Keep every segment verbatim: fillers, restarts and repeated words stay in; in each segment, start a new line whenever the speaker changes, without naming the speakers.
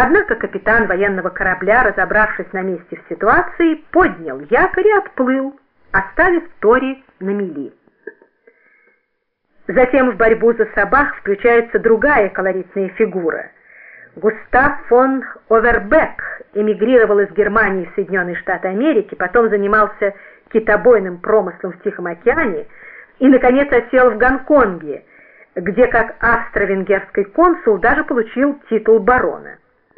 Однако капитан военного корабля, разобравшись на месте в ситуации, поднял якорь и отплыл, оставив Тори на мели. Затем в борьбу за Сабах включается другая колоритная фигура. Густав фон Овербек эмигрировал из Германии в Соединенные Штаты Америки, потом занимался китобойным промыслом в Тихом океане и, наконец, осел в Гонконге, где как австро-венгерский консул даже получил титул барона.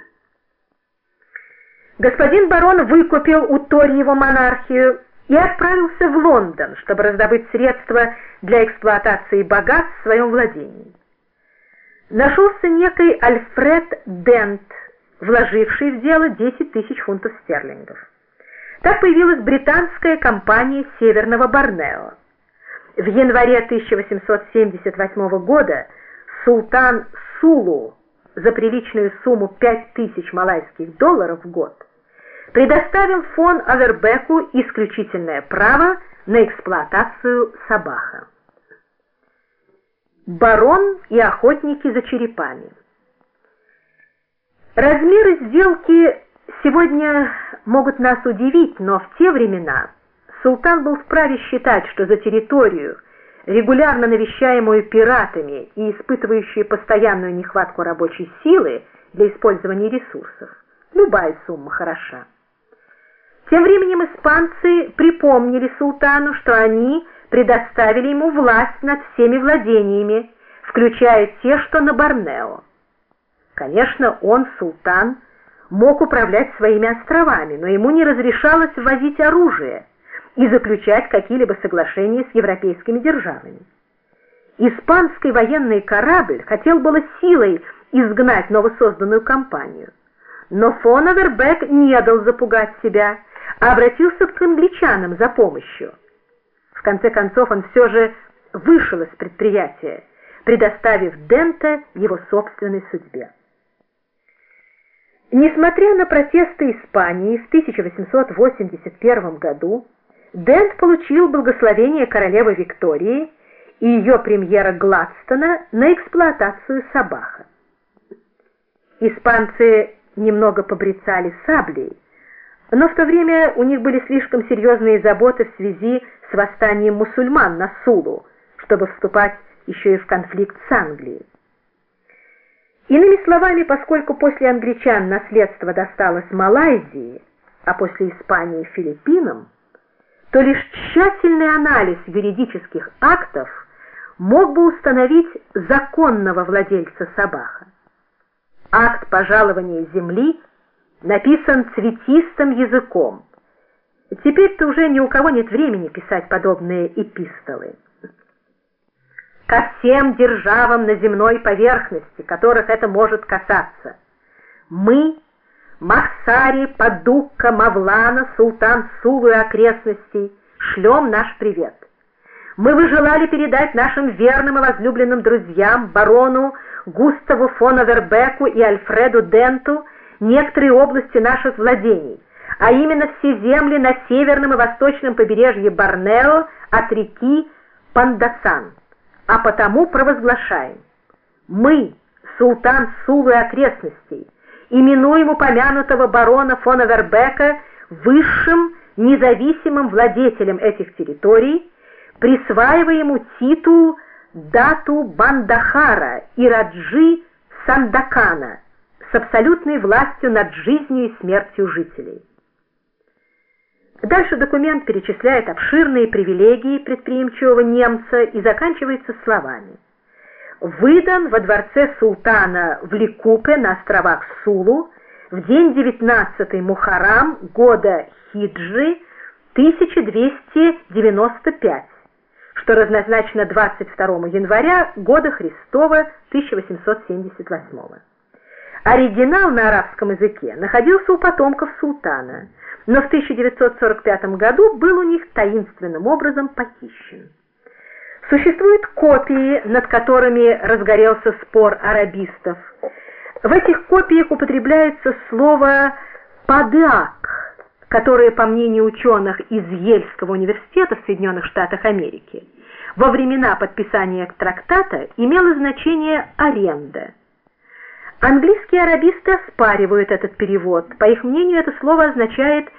Господин барон выкупил у Тори его монархию и отправился в Лондон, чтобы раздобыть средства для эксплуатации богатств в своем владении. Нашелся некий Альфред Дент, вложивший в дело десять тысяч фунтов стерлингов. Так появилась британская компания Северного Борнео. В январе тысяча восемьсот семьдесят восьмого года султан Сулу за приличную сумму пять тысяч малайских долларов в год предоставил фон Овербеку исключительное право на эксплуатацию Сабаха. Барон и охотники за черепами. Размеры сделки сегодня могут нас удивить, но в те времена султан был вправе считать, что за территорию, регулярно навещаемую пиратами и испытывающую постоянную нехватку рабочей силы для использования ресурсов, любая сумма хороша. Тем временем испанцы припомнили султану, что они предоставили ему власть над всеми владениями, включая те, что на Борнео. Конечно, он, султан, мог управлять своими островами, но ему не разрешалось ввозить оружие и заключать какие-либо соглашения с европейскими державами. Испанский военный корабль хотел было силой изгнать новосозданную компанию, но фон Овербек не дал запугать себя, а обратился к англичанам за помощью. В конце концов он все же вышел из предприятия, предоставив Дента его собственной судьбе. Несмотря на протесты Испании в тысяча восемьсот восемьдесят первом году, Дент получил благословение королевы Виктории и ее премьера Гладстона на эксплуатацию Сабаха. Испанцы немного побрецали саблей, но в то время у них были слишком серьезные заботы в связи с восстанием мусульман на Сулу, чтобы вступать еще и в конфликт с Англией. Иными словами, поскольку после англичан наследство досталось Малайзии, а после Испании Филиппинам, то лишь тщательный анализ юридических актов мог бы установить законного владельца Сабаха. Акт пожалования земли написан цветистым языком. Теперь-то уже ни у кого нет времени писать подобные эпистолы. Ко всем державам на земной поверхности, которых это может касаться, мы, Махсари, Падукка, Мавлана, Султан Сулу и окрестностей, шлем наш привет. Мы бы желали передать нашим верным и возлюбленным друзьям, барону Густаву фон Овербеку и Альфреду Денту, некоторые области наших владений, а именно все земли на северном и восточном побережье Борнео от реки Пандасан. А потому провозглашаем: мы, султан Сулу и окрестностей, именуем упомянутого барона фон Овербека высшим независимым владетелем этих территорий, присваивая ему титул Дату Бандахара и Раджи Сандакана с абсолютной властью над жизнью и смертью жителей. Дальше документ перечисляет обширные привилегии предприимчивого немца и заканчивается словами: выдан во дворце султана в Ликупе на островах Сулу в день девятнадцатый Мухаррам года Хиджи тысяча двести девяносто пять, что равнозначно двадцать второму января года Христова тысяча восемьсот семьдесят восьмого. Оригинал на арабском языке находился у потомков султана, но в тысяча девятьсот сорок пятом году был у них таинственным образом похищен. Существуют копии, над которыми разгорелся спор арабистов. В этих копиях употребляется слово «падеак», которое, по мнению ученых из Йельского университета в Соединенных Штатах Америки, во времена подписания трактата имело значение «аренда». Английские арабисты оспаривают этот перевод. По их мнению, это слово означает